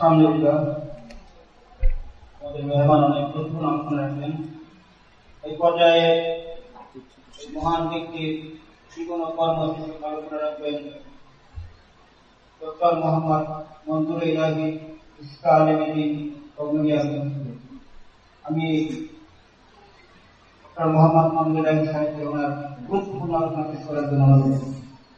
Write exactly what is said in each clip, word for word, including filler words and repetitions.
আলহামদুলিল্লাহ, আমাদের মেহমান অনেক গুরুত্বপূর্ণ আলোচনা রাখলেন। এই পর্যায়ে মহান ব্যক্তির জীবন ও কর্মসূচি আলোচনা রাখবেন ডক্টর মোহাম্মদ মনজুর ইলাহি ইসকা আলমী কৌমিয়া। আমি ডক্টর মোহাম্মদ মনজুর ইলাহি সাহেবকে ওনার গুরুত্বপূর্ণ আলোচনা পেশ করার জন্য অনুরোধ করছি।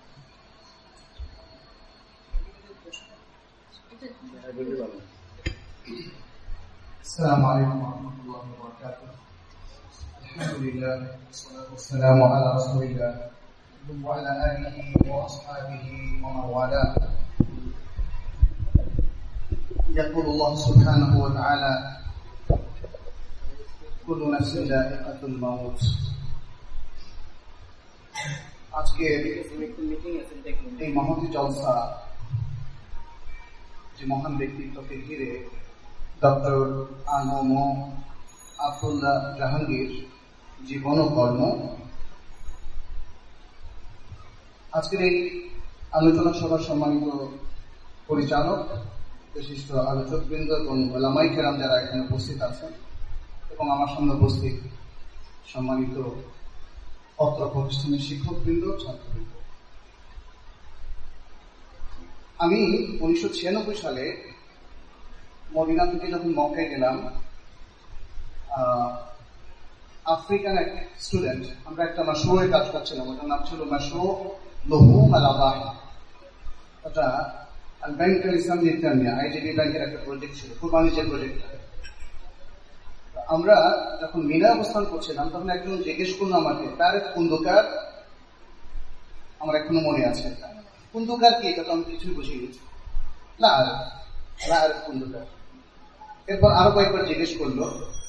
السلام عليكم ورحمة الله وبركاته. الحمد لله والصلاة والسلام على رسول الله وعلى آله وأصحابه ومن والاه. يقول الله سبحانه وتعالى: كل نفس ذائقة الموت. আজকে এই মহতী জলসা যে মহান ব্যক্তিত্বকে ঘিরে ডক্টর আনম আব্দুল্লাহ জাহাঙ্গীর জীবন ও কর্ম, আজকের এই আলোচনা সভার সম্মানিত পরিচালক, বিশিষ্ট আলোচকবৃন্দ এবং ওলামায়ে কেরাম যারা এখানে উপস্থিত আছেন এবং আমার সামনে উপস্থিত সম্মানিত অত্র প্রতিষ্ঠানের শিক্ষকবৃন্দ, ছাত্রবৃন্দ, আমি উনিশশো ছিয়ানব্বই সালে মদিনা থেকে যখন মক্কায় গেলাম, আফ্রিকান এক স্টুডেন্ট, আমরা একটা মাশরুয়ে কাজ করছিলাম, ওটার নাম ছিল মাশরু লুহুম আল আবাহ। ওটা আল ব্যাংক ইসলাম নির্মাণিয়া আইডিবি ব্যাংকের একটা প্রজেক্ট ছিল, কুরবানিজের প্রজেক্ট। আমরা যখন মিনা অবস্থান করছিলাম তখন একজন জিজ্ঞেস করলো আমাকে, তার কুন্দুকার, আমার এখনো মনে আছে, কুন্দুকার কি? এটা তো আমি কিছুই বুঝিয়ে গেছি না, আর কুন্দুকার। এরপর আরো কয়েকবার জিজ্ঞেস করলো।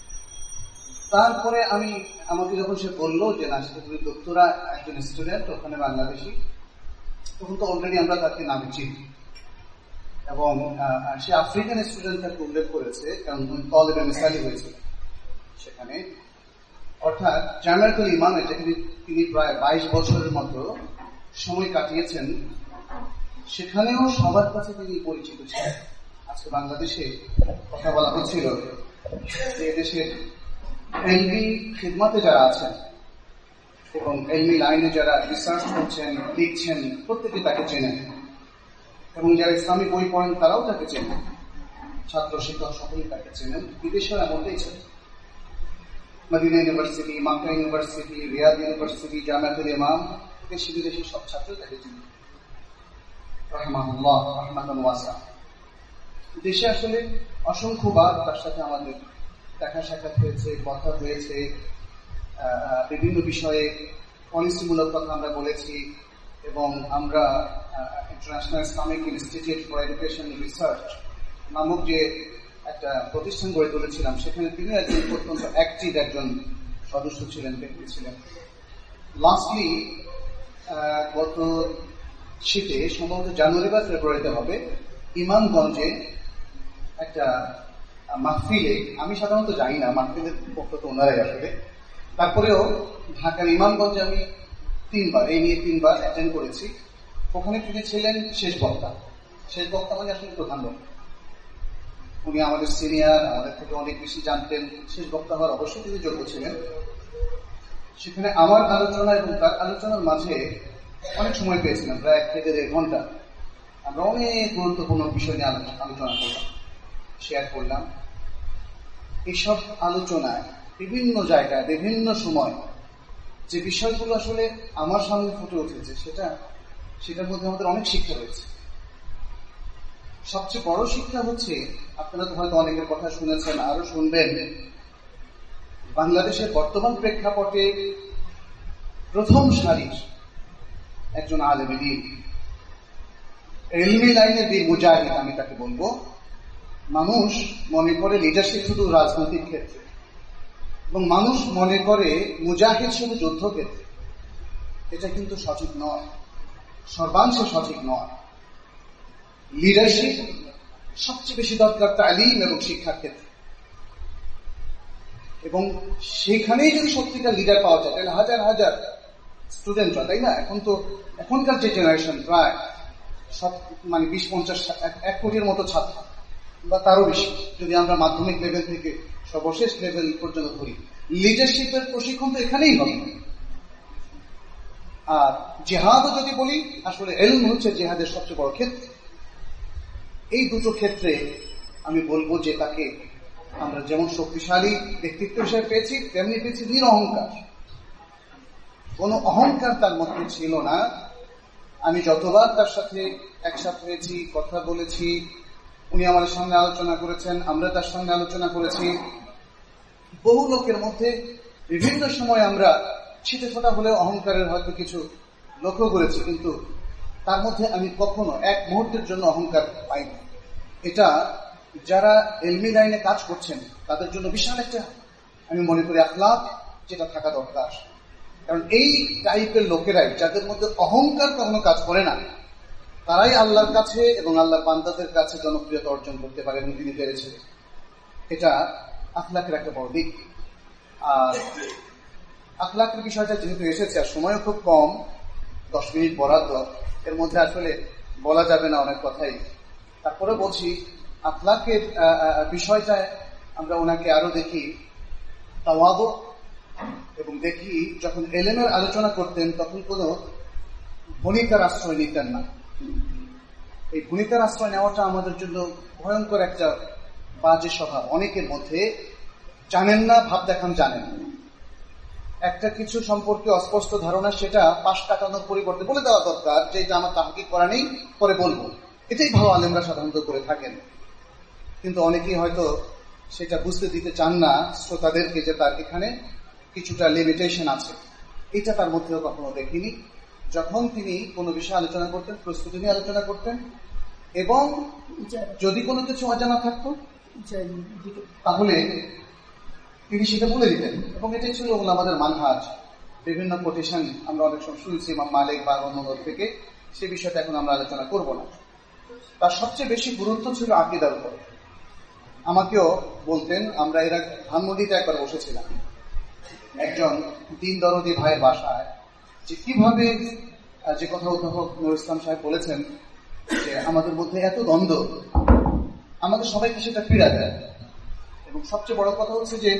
তারপরে আমি আমাকে যখন সে বললো যে না, সেটা তুমি দোক্তরা একজন স্টুডেন্ট ওখানে বাংলাদেশি, তখন তো অলরেডি আমরা তাকে নামে চিনি এবং সে আফ্রিকান স্টুডেন্ট তাকে উল্লেখ করেছে, কারণ তলেবে মিসালি হয়েছিল সেখানে। অর্থাৎ জামিয়াতুল ইমামে যেখানে তিনি প্রায় বাইশ বছরের মতো সময় কাটিয়েছেন, সেখানেও সবার কাছে তিনি পরিচিত ছিলেন। আজকে বাংলাদেশে কথা বলা হচ্ছিল যে দেশের এলমি খিদমতে যারা আছেন এবং এলমি লাইনে যারা রিসার্চ করছেন, লিখছেন, প্রত্যেকে তাকে চেনেন এবং যারা ইসলামী বই পড়েন তারাও তাকে চেনেন, ছাত্র শিক্ষক সকলেই তাকে চেনেন। বিদেশেও এমনটাই ছিল। Madina university, Mecca university, Riyadh university, Jamiatul Imam, দেশি বিদেশি সব ছাত্র তাকে চেনেন রাহিমাহুল্লাহ রাহমাতান ওয়াসিআ। দেশে আসলে অসংখ্যবার তার সাথে আমাদের দেখা সাক্ষাৎ হয়েছে, কথা হয়েছে, বিভিন্ন বিষয়ে পলিসিমূলক কথা আমরা বলেছি এবং আমরা international Islamic institute for education research নামক যে একটা প্রতিষ্ঠান গড়ে তুলেছিলাম, সেখানে তিনি একজন অত্যন্ত অ্যাক্টিভ একজন সদস্য ছিলেন, ব্যক্তি ছিলেন। লাস্টলি গত শীতে, সম্ভবত জানুয়ারি বা ফেব্রুয়ারিতে হবে, ইমামগঞ্জে একটা মাহফিলে, আমি সাধারণত জানি না, মাহফিলের পক্ষ তো ওনারাই আসলে, তারপরেও ঢাকার ইমামগঞ্জে আমি তিনবার এই নিয়ে তিনবার অ্যাটেন্ড করেছি। ওখানে তিনি ছিলেন শেষ বক্তা। শেষ বক্তা মানে আসলে প্রধান বক্তা। উনি আমাদের সিনিয়র, আমাদের থেকে অনেক বেশি জানতেন, শেষ বক্তা হওয়ার অবশ্যই তিনি যোগ্য ছিলেন। সেখানে আমার আলোচনা এবং তার আলোচনার মাঝে অনেক সময় পেয়েছিলাম, প্রায় এক থেকে দেড় ঘন্টা। আমরা অনেক গুরুত্বপূর্ণ বিষয় নিয়ে আলোচনা করলাম, শেয়ার করলাম। এইসব আলোচনায় বিভিন্ন জায়গায় বিভিন্ন সময় যে বিষয়গুলো আসলে আমার সামনে ফুটে উঠেছে, সেটা সেটার মধ্যে আমাদের অনেক শিক্ষা রয়েছে। সবচেয়ে বড় শিক্ষা হচ্ছে, আপনারা তো হয়তো অনেকের কথা শুনেছেন, আরো শুনবেন, বাংলাদেশের বর্তমান প্রেক্ষাপটে প্রথম সারির একজন আলেমে দ্বীন, ইলমি লাইনে দিয়ে মুজাহিদ আমি তাকে বলবো। মানুষ মনে করে লিডারশিপ শুধু রাজনৈতিক ক্ষেত্রে, এবং মানুষ মনে করে মুজাহিদ শুধু যুদ্ধক্ষেত্রে। এটা কিন্তু সঠিক নয়, সর্বাংশে সঠিক নয়। লিডারশিপ সবচেয়ে বেশি দরকার তালিম এবং শিক্ষার ক্ষেত্রে, এবং সেখানেই যদি সত্যিকার লিডার পাওয়া যায়, তাহলে হাজার হাজার স্টুডেন্টরা, তাই না? এখন তো এখনকার যে জেনারেশন প্রায় সব মানে বিশ পঞ্চাশ এক কোটির মতো ছাত্র, বা তারও বেশি যদি আমরা মাধ্যমিক লেভেল থেকে সর্বশেষ লেভেল পর্যন্ত ধরি, লিডারশিপের প্রশিক্ষণ তো এখানেই হবে। আর জেহাদও যদি বলি, আসলে ইলম হচ্ছে জেহাদের সবচেয়ে বড় ক্ষেত্র। এই দুটো ক্ষেত্রে আমি বলবো যে তাকে আমরা যেমন শক্তিশালী ব্যক্তিত্ব হিসেবে পেয়েছি, তেমনি পেয়েছি নিরহংকার। কোন অহংকার তার মধ্যে ছিল না। আমি যতবার তার সাথে একসাথে হয়েছি, কথা বলেছি, উনি আমাদের সামনে আলোচনা করেছেন, আমরা তার সামনে আলোচনা করেছি, বহু লোকের মধ্যে বিভিন্ন সময় আমরা ছিটে ফোটা হলেও অহংকারের হয়তো কিছু লক্ষ্য করেছি, কিন্তু তার মধ্যে আমি কখনো এক মুহূর্তের জন্য অহংকার পাইনি। এটা যারা ইলমি লাইনে কাজ করছেন তাদের জন্য বিশাল একটা, আমি মনে করি, আখলাক যেটা থাকা দরকার। কারণ এই টাইপের লোকেরাই, যাদের মধ্যে অহংকার কখনো কাজ করে না, তারাই আল্লাহর কাছে এবং আল্লাহর বান্দাদের কাছে জনপ্রিয়তা অর্জন করতে পারে এবং তিনি পেরেছেন। এটা আখলাকের একটা বড় দিক। আর আখলাকের বিষয়টা যেহেতু এসেছে, আর সময়ও খুব কম, দশ মিনিট বরাদ্দ, এর মধ্যে আসলে বলা যাবে না অনেক কথাই। তারপরে বলছি, আখলাকের বিষয়টায় আমরা ওনাকে আরো দেখি তাওয়াদু, এবং দেখি যখন ইলমের আলোচনা করতেন তখন কোনো ভনিতার আশ্রয় নিতেন না। এই ভনিতার আশ্রয় নেওয়াটা আমাদের জন্য ভয়ঙ্কর একটা বাজে স্বভাব। অনেকের মধ্যে জানেন না, ভাব দেখান জানেন, একটা কিছু সম্পর্কে অস্পষ্ট ধারণা, সেটা পাশ কাটানোর পরিবর্তে বলে দেওয়া দরকার যে এটা আমার তাহকিক করা নেই, পরে বলবো। এটাই ভালো আলেমরা সাধারণত করে থাকেন। কিন্তু অনেকেই হয়তো সেটা বুঝতে দিতে চান না শ্রোতাদেরকে যে তার এখানে কিছুটা লিমিটেশন আছে। এটা তার মধ্যেও কখনো দেখিনি। যখন তিনি কোনো বিষয়ে আলোচনা করতেন, প্রস্তুতি নিয়ে আলোচনা করতেন, এবং যদি কোনো কিছু অজানা থাকতো তাহলে তিনি সেটা বলে দিতেন। এবং এটাই ছিল আমাদের মানহাজ। বিভিন্ন কোটেশন আমরা অনেক সময় শুনছি ইমাম মালিক বা অন্যদের থেকে, সে বিষয়টা এখন আমরা আলোচনা করব না। তার সবচেয়ে বেশি গুরুত্ব ছিল আকীদার উপর। আমাকেও বলতেন, আমরা এরা ধানমন্ডিতে একবার বসেছিলাম একজন দিন দরদি ভাইয়ের বাসায়, যে কিভাবে যে কথা অধ্যাপক নুরুল ইসলাম সাহেব বলেছেন যে আমাদের মধ্যে এত দ্বন্দ্ব, আমাদের সবাইকে সেটা পীড়া দেয়। এবং সবচেয়ে বড় কথা হচ্ছে যে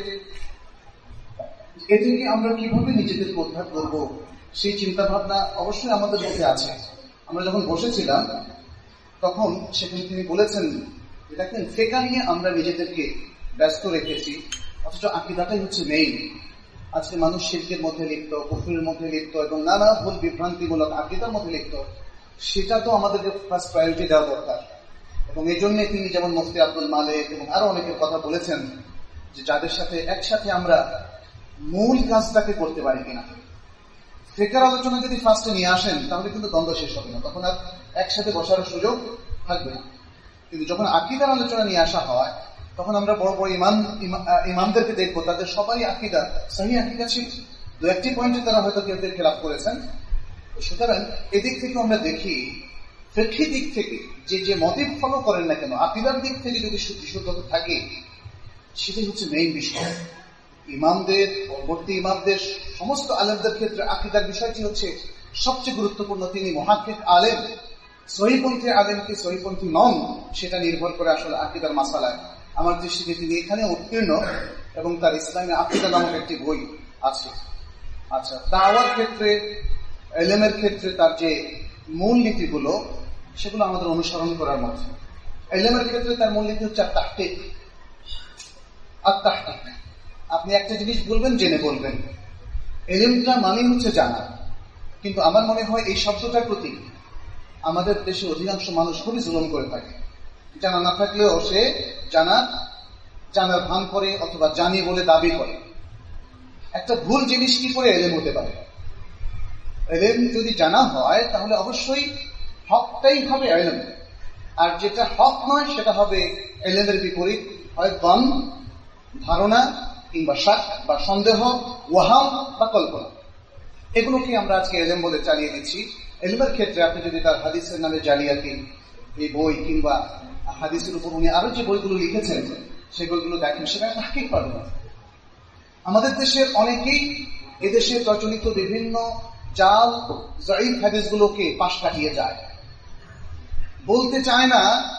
এ থেকে আমরা কিভাবে নিজেদেরকে উদ্ধার করব, সেই চিন্তা ভাবনা অবশ্যই আমাদের মধ্যে আছে। আমরা যখন বসেছিলাম তখন সেখানে তিনি বলেছেন, দেখেন ফিকহ নিয়ে আমরা নিজেদেরকে ব্যস্ত রেখেছি, অথচ আকীদাটাই হচ্ছে মেইন। আজকে মানুষ শিরকের মধ্যে লিপ্ত, কুফরের মধ্যে লিপ্ত এবং নানা ভুল বিভ্রান্তিমূলক আকীদার মধ্যে লিপ্ত। সেটা তো আমাদেরকে ফার্স্ট প্রায়োরিটি দেওয়া দরকার। এবং এই জন্য তিনি যেমন মুফতি আব্দুল মালিক এবং আরো অনেকের কথা বলেছেন যে যাদের সাথে একসাথে আমরা মূল কাজটাকে করতে পারি কিনা। ফিকহের আলোচনা যদি ফার্স্টে নিয়ে আসেন তাহলে কিন্তু দ্বন্দ্ব শেষ হবে না, তখন আর একসাথে বসার সুযোগ থাকবে না। কিন্তু যখন আকীদার আলোচনা নিয়ে আসা হয় তখন আমরা বড় বড় ইমাম ইমামদেরকে দেখবো, তাদের সবাই আকীদা সহি আকীদা ছিল, দু একটি পয়েন্টে তারা হয়তো কেউ কেউ খেলাফ করেছেন। সুতরাং এদিক থেকে আমরা দেখি ফিকহি দিক থেকে যে যে মতিভ ফলো করেন না কেন, আকীদার দিক থেকে যদি বিশুদ্ধতা থাকে সেটাই হচ্ছে মেইন বিষয়। ইমামদের, পরবর্তী ইমামদের, সমস্ত আলেমদের ক্ষেত্রে আকীদার বিষয়টি হচ্ছে সবচেয়ে গুরুত্বপূর্ণ। তিনি মুহাক্কিক আলেম, সহিপন্থী আলেম কি সহিপন্থী নন, সেটা নির্ভর করে আসলে আকীদার মাসালায়। আমার দৃষ্টিতে তিনি এখানে উত্তীর্ণ এবং তার ইসলামী আকীদা নামক একটি বই আছে। আচ্ছা, দাওয়ার ক্ষেত্রে, ইলমের ক্ষেত্রে তার যে মূল নীতিগুলো সেগুলো আমাদের অনুসরণ করার মতো। ইলমের ক্ষেত্রে তার মূল নীতি হচ্ছে তাহকিক। আর তাহকিক, আপনি একটা জিনিস বলবেন, জেনে বলবেন। ইলমটা মানে হচ্ছে জানা। কিন্তু আমার মনে হয় এই শব্দটার প্রতি আমাদের দেশে অধিকাংশ মানুষ খুবই জুলুম করে থাকে। জানা না থাকলেও সে জানা জানার ভান করে অথবা জানি বলে দাবি করে। একটা ভুল জিনিস কি করে ইলম হতে পারে? ইলম যদি জানা হয় তাহলে অবশ্যই হকটাই হবে ইলম, আর যেটা হক নয় সেটা হবে ইলমের বিপরীত, হয় গম, ধারণা, কিংবা শাক বা সন্দেহ, ওয়াহাম বা কল্পনা। এগুলোকে আমরা আজকে ইলম বলে চালিয়ে দিচ্ছি। ইলমের ক্ষেত্রে আপনি যদি তার হাদিসের নামে জালিয়াতি এই বই কিংবা হাদিসের উপর উনি আরো যে বইগুলো লিখেছেন সেগুলো দেখেন, সেটা তাহকিক পাবেন না। আমাদের দেশের অনেকেই এদেশে প্রচলিত বিভিন্ন জাল যায়িফ হাদিসগুলোকে পাশ কাটিয়ে যায়, বলতে চায় না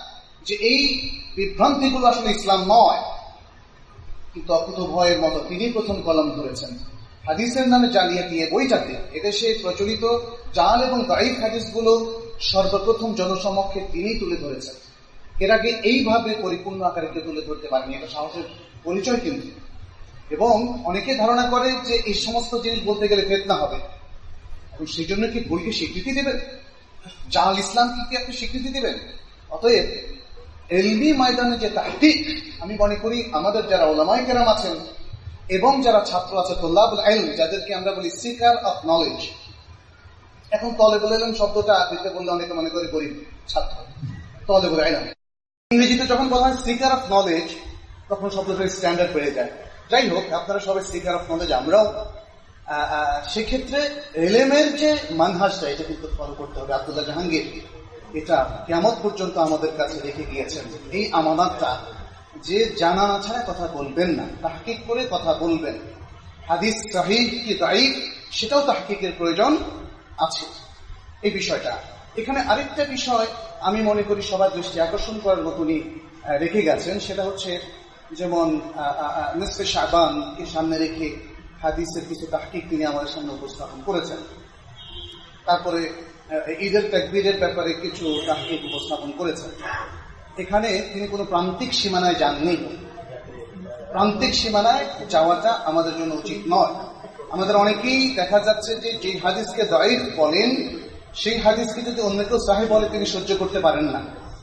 যে এই বিভ্রান্তিগুলো আসলে ইসলাম নয়, কিন্তু অকুত ভয়ের মতো তিনি প্রথম কলম ধরেছেন। হাদিসের নামে জালিয়াতি এই বইটাতে এদেশে প্রচলিত জাল এবং দায়ীফ হাদিসগুলো সর্বপ্রথম জনসমক্ষে তিনি তুলে ধরেছেন। এর আগে এইভাবে পরিপূর্ণ আকারে কেউ তুলে ধরতে পারেনি, এটা সাহসের পরিচয় কিন্তু। এবং অনেকে ধারণা করে যে এই সমস্ত জিনিস বলতে গেলে ফিতনা হবে, এবং সেই জন্য কি বইকে স্বীকৃতি দেবেন? জাল ইসলামকে কি আপনি স্বীকৃতি দেবেন? অতএব ইলমি ময়দানে যে তাহকিক, আমি মনে করি আমাদের যারা উলামায়ে কেরাম আছেন এবং যারা ছাত্র আছে তুল্লাবুল ইলম, যাদেরকে আমরা বলি সিকার অফ নলেজ। এখন তলেবুল ইলম শব্দটা দিতে বললে অনেকে মনে করে গরিব ছাত্র, তলেবুল ইলম। ইংরেজিতে যখন বলা হয় সিকার অফ নলেজ, তখন শব্দটার স্ট্যান্ডার্ড বেড়ে যায়। যাই হোক, আপনারা সবাই সিকার অফ নলেজ, আমরাও। সেক্ষেত্রে এলেমের যে মানহাজটা, এটা কিন্তু ফলো করতে হবে। আব্দুল্লাহ জাহাঙ্গীর এটা কিয়ামত পর্যন্ত আমাদের কাছে রেখে গিয়েছেন, এই আমানতটা, যে জানা না ছাড়া কথা বলবেন না, তাহকিক করে কথা বলবেন। হাদিস সহিহ কি দাঈফ সেটাও তাহকিকের প্রয়োজন আছে। এই বিষয়টা এখানে আরেকটা বিষয় আমি মনে করি সবার দৃষ্টি আকর্ষণ করার মতনই রেখে গেছেন, সেটা হচ্ছে যেমন নিসফে শাবানকে সামনে রেখে হাদিসের কিছু তাহকিক তিনি আমাদের সামনে উপস্থাপন করেছেন। তারপরে ঈদের তাকবীরের ব্যাপারে কিছু তাহকিক উপস্থাপন করেছেন। এখানে তিনি কোনো প্রান্তিক সীমানায় যাননি। প্রান্তিক সীমানায় যাওয়াটা আমাদের জন্য উচিত নয়। আমাদের অনেকেই দেখা যাচ্ছে যে যে হাদিসকে দাঈফ বলেন, সেই হাদিসকে যদি অন্য কেউ সাহিহ বলে তিনি সহ্য করতে পারেন না,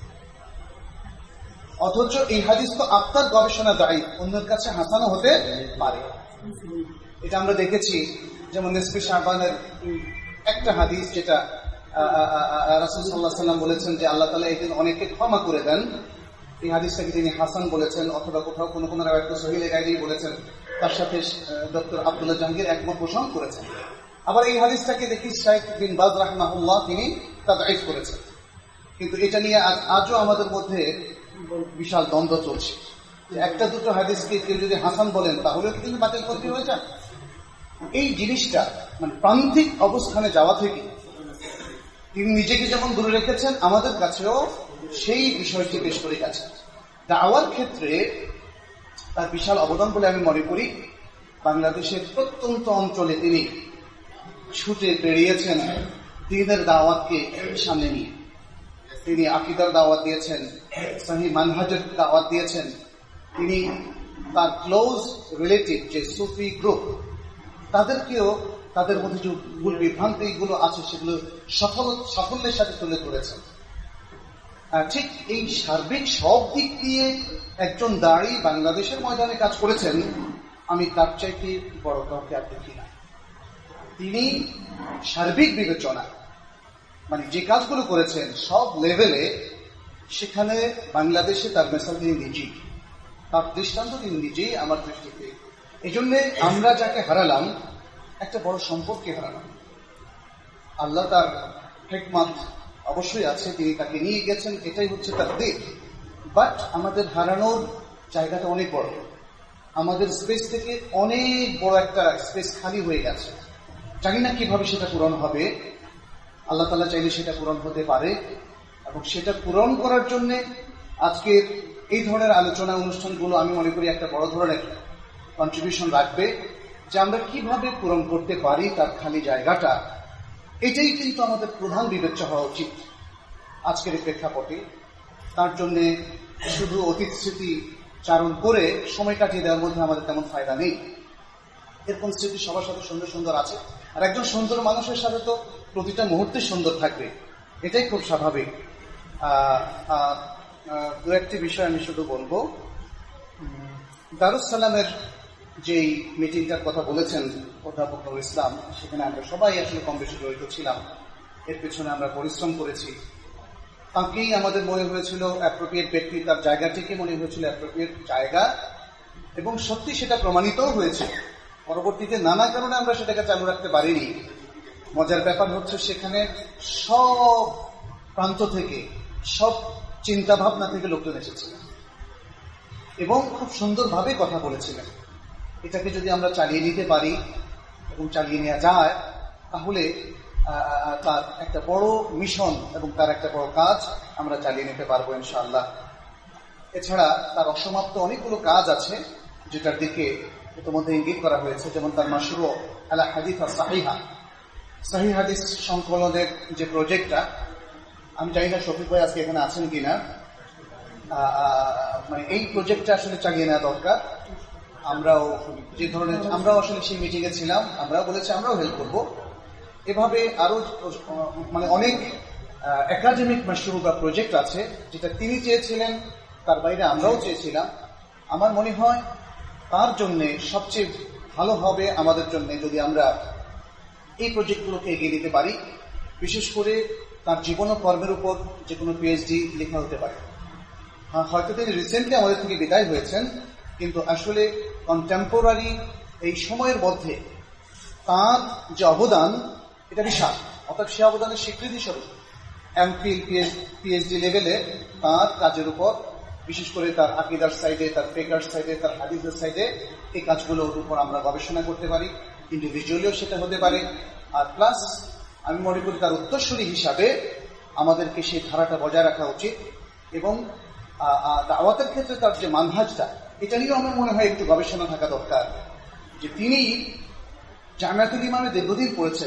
অথচ এই হাদিস তো আপনার গবেষণা দাঈফ, অন্যের কাছে হাসানও হতে পারে। এটা আমরা দেখেছি, যেমন নিসফে শাবানের একটা হাদিস, যেটা রাসূল সাল্লাল্লাহু আলাইহি ওয়াসাল্লাম বলেছেন যে আল্লাহ তাআলা এই দিন অনেককে ক্ষমা করে দেন। এই হাদিসটাকে তিনি হাসান বলেছেন, অথবা কোথাও কোনো কোনো রাওয়ায়াতে সহিহ লেখায় বলেছেন। তার সাথে ডক্টর আব্দুল্লাহ জাহাঙ্গীর একমত পোষণ করেছেন। আবার এই হাদিসটাকে দেখি শাইখ বিন বাজ রাহমাহুল্লাহ তিনি তাদঈফ করেছেন। কিন্তু এটা নিয়ে আজও আমাদের মধ্যে বিশাল দ্বন্দ্ব চলছে। একটা দুটো হাদিসকে কেউ যদি হাসান বলেন, তাহলেও কি তিনি বাতিল করতে হয়ে যান? এই জিনিসটা মানে প্রান্তিক অবস্থানে যাওয়া থেকে তিনি নিজেকে যেমন দূরে রেখেছেন, আমাদের কাছেও সেই বিষয়টি পেশ করে গেছেন। দাওয়ার ক্ষেত্রে তার বিশাল অবদান বলে আমি মনে করি। বাংলাদেশের প্রত্যন্ত অঞ্চলে তিনি ছুটে বেরিয়েছেন দ্বীনের দাওয়াতকে সামনে নিয়ে। তিনি আকীদার দাওয়াত দিয়েছেন, সহিহ মানহাজের দাওয়াত দিয়েছেন। তিনি তার ক্লোজ রিলেটিভ যে সুফি গ্রুপ, তাদেরকেও তাদের মধ্যে যে ভুল বিভ্রান্তিগুলো আছে সেগুলো সফল সাফল্যের সাথে তুলে ধরেছেন। ঠিক এই সার্বিক সব দিক দিয়ে একজন দাঁড়ি বাংলাদেশের ময়দানে কাজ করেছেন, আমি তার চাইতে বড় কাউকে আর দেখি না। তিনি সার্বিক বিবেচনা মানে যে কাজগুলো করেছেন সব লেভেলে, সেখানে বাংলাদেশে তার মেসাল তিনি নিজেই, তার দৃষ্টান্ত তিনি নিজেই আমার দৃষ্টিতে। এই জন্যে আমরা যাকে হারালাম, একটা বড় সম্পদকে হারালাম। আল্লাহ তার হিকমত অবশ্যই আছে, তিনি তাকে নিয়ে গেছেন, এটাই হচ্ছে তার দিক। বাট আমাদের হারানোর জায়গাটা অনেক বড়। আমাদের স্পেস থেকে অনেক বড় একটা স্পেস খালি হয়ে গেছে। জানি না কিভাবে সেটা পূরণ হবে। আল্লাহ তাআলা চাইলে সেটা পূরণ হতে পারে, এবং সেটা পূরণ করার জন্য আজকের এই ধরনের আলোচনা অনুষ্ঠানগুলো আমি মনে করি একটা বড় ধরনের কন্ট্রিবিউশন রাখবে, যে আমরা কিভাবে পূরণ করতে পারি তার খালি জায়গাটা। এটাই কিন্তু আমাদের প্রধান বিবেচ্য হওয়া উচিত আজকের প্রেক্ষাপটে। তার জন্য শুধু অতীত স্মৃতি চারণ করে সময় কাটিয়ে দেওয়ার মধ্যে আমাদের তেমন ফায়দা নেই। এরকম স্মৃতি সবার সাথে সুন্দর সুন্দর আছে, আর একজন সুন্দর মানুষের সাথে তো প্রতিটা মুহূর্তে সুন্দর থাকবে, এটাই খুব স্বাভাবিক। দু একটি বিষয় আমি শুধু বলবো। দারুস সালামের যেই মিটিংটার কথা বলেছেন অধ্যাপক নুরুল ইসলাম, সেখানে আমরা সবাই আসলে কম বেশি জড়িত ছিলাম। এর পেছনে আমরা পরিশ্রম করেছি। তাকেই আমাদের মনে হয়েছিল অ্যাপ্রোপ্রিয়েট ব্যক্তি, তার জায়গাটিকে মনে হয়েছিল অ্যাপ্রোপ্রিয়েট জায়গা, এবং সত্যি সেটা প্রমাণিতও হয়েছে। পরবর্তীতে নানা কারণে আমরা সেটাকে চালু রাখতে পারিনি। মজার ব্যাপার হচ্ছে সেখানে সব প্রান্ত থেকে, সব চিন্তা ভাবনা থেকে লোকজন এসেছিলেন এবং খুব সুন্দরভাবে কথা বলেছিলেন। এটাকে যদি আমরা চালিয়ে নিতে পারি এবং চালিয়ে নেওয়া যায়, তাহলে তার একটা বড় মিশন এবং তার একটা বড় কাজ আমরা চালিয়ে নিতে পারবো ইনশাআল্লাহ। এছাড়া তার অসমাপ্ত অনেকগুলো কাজ আছে যেটার দিকে ইতিমধ্যে ইঙ্গিত করা হয়েছে, যেমন তার মাশরু আলা হাদিস সাহিহা, সহিহ হাদিস সংকলনের যে প্রজেক্টটা, আমি জানি না শফিক ভাই আজকে এখানে আছেন কিনা, মানে এই প্রজেক্টটা আসলে চালিয়ে নেওয়া দরকার। আমরাও যে ধরনের আমরাও আসলে সেই মিটিংয়ে ছিলাম, আমরাও বলেছি আমরাও হেল্প করবো। এভাবে আরো মানে অনেক একাডেমিক মাশরু বা প্রজেক্ট আছে যেটা তিনি চেয়েছিলেন, তার বাইরে আমরাও চেয়েছিলাম। আমার মনে হয় তার জন্য সবচেয়ে ভালো হবে আমাদের জন্য যদি আমরা এই প্রজেক্টগুলোকে এগিয়ে নিতে পারি। বিশেষ করে তার জীবন ও কর্মের উপর যে কোনো পিএইচডি লেখা হতে পারে। হয়তো তিনি রিসেন্টলি আমাদের থেকে বিদায় হয়েছেন, কিন্তু আসলে কন্টেম্পোরারি এই সময়ের মধ্যে তার যে অবদান এটা বিশাল। অর্থাৎ সে অবদানের স্বীকৃতি স্বরূপ এমফিল পিএইচডি লেভেলে তার কাজের উপর, বিশেষ করে তার আকীদার সাইডে, তার ফিকর সাইডে, তার হাদিসের সাইডে এই কাজগুলোর উপর আমরা গবেষণা করতে পারি। ইন্ডিভিজুয়ালিও সেটা হতে পারে। আর প্লাস আমি মনে করি তার উত্তরসূরি হিসাবে আমাদেরকে সেই ধারাটা বজায় রাখা উচিত, এবং দাওয়াতের ক্ষেত্রে তার যে মানহাজটা, এটা নিয়েও আমার মনে হয় একটু গবেষণা থাকা দরকার। যে তিনি জামিয়াতুল ইমামে দীর্ঘদিন পড়েছেন,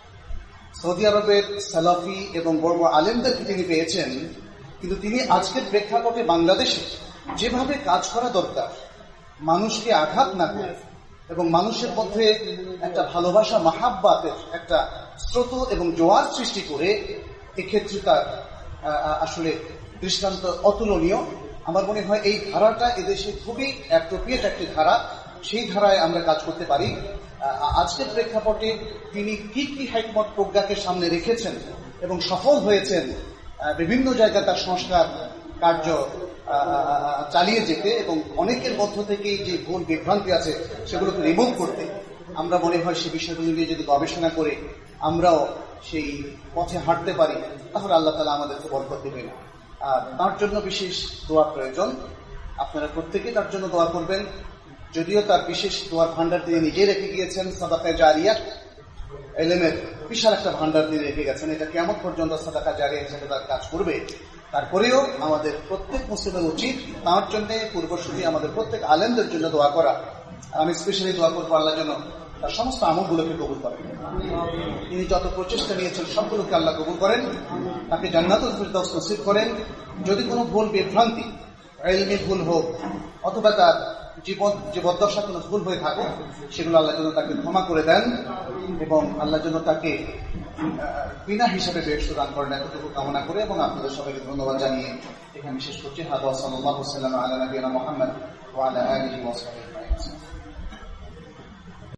সৌদি আরবের সালাফি এবং বড় বড় আলেমদেরকে তিনি পেয়েছেন, কিন্তু তিনি আজকের প্রেক্ষাপটে বাংলাদেশে যেভাবে কাজ করা দরকার, মানুষকে আঘাত না করে এবং মানুষের মধ্যে একটা ভালোবাসা মাহাব্বাতের একটা স্রোত এবং জোয়ার সৃষ্টি করে, এক্ষেত্রে তার আসলে দৃষ্টান্ত অতুলনীয়। আমার মনে হয় এই ধারাটা এদেশে খুবই অ্যাপ্রোপ্রিয়েট একটি ধারা, সেই ধারায় আমরা কাজ করতে পারি। আজকের প্রেক্ষাপটে তিনি কি কি হিকমত প্রজ্ঞাকে সামনে রেখেছেন এবং সফল হয়েছেন বিভিন্ন জায়গায় তার সংস্কার কার্য চালিয়ে যেতে, এবং অনেকের মধ্য থেকেই যে ভুল বিভ্রান্তি আছে সেগুলোকে রিমুভ করতে। আমরা মনে হয় সে বিষয়গুলো নিয়ে যদি গবেষণা করে আমরাও সেই পথে হাঁটতে পারি, তাহলে আল্লাহ তাআলা আমাদেরকে বরকত দেবেন। আর তার জন্য বিশেষ দোয়া প্রয়োজন। আপনারা প্রত্যেকে তার জন্য দোয়া করবেন। যদিও তার বিশেষ দোয়ার ভান্ডার তিনি নিজে রেখে গিয়েছেন, সাদাকা জারিয়া, ইলমের বিশাল একটা ভান্ডার তিনি রেখে গেছেন। এটা কিয়ামত পর্যন্ত সাদাকা জারিয়া হিসেবে তার কাজ করবে। তারপরেও আমাদের প্রত্যেক মুসলিমের উচিত তার জন্য পূর্বসূরি আমাদের প্রত্যেক আলেমদের জন্য দোয়া করা। আমি স্পেশালি দোয়া করবো আল্লাহ যেন তার সমস্ত আমলগুলোকে কবুল করেন। তিনি যত প্রচেষ্টা নিয়েছেন সবগুলোকে আল্লাহ কবুল করেন, তাকে জান্নাতুল ফিরদাউস নসিব করেন। যদি কোনো ভুল বিভ্রান্তি, ইলমি ভুল হোক অথবা তার জীবন জীবদ্দশা কোনো ভুল হয়ে থাকে, সেগুলো আল্লাহ যেন তাকে ক্ষমা করে দেন এবং আল্লাহ যেন তাকে বিনা হিসাবে বেহেশত দান করেন, এতটুকু কামনা করে এবং আপনাদের সবাইকে ধন্যবাদ জানিয়ে এখানে শেষ করছি। হাদা সাল্লাল্লাহু আলাইহি ওয়া সাল্লাম আলা নবিয়িনা মুহাম্মদ ওয়া আলা আলিহি ওয়া সাহবিহি।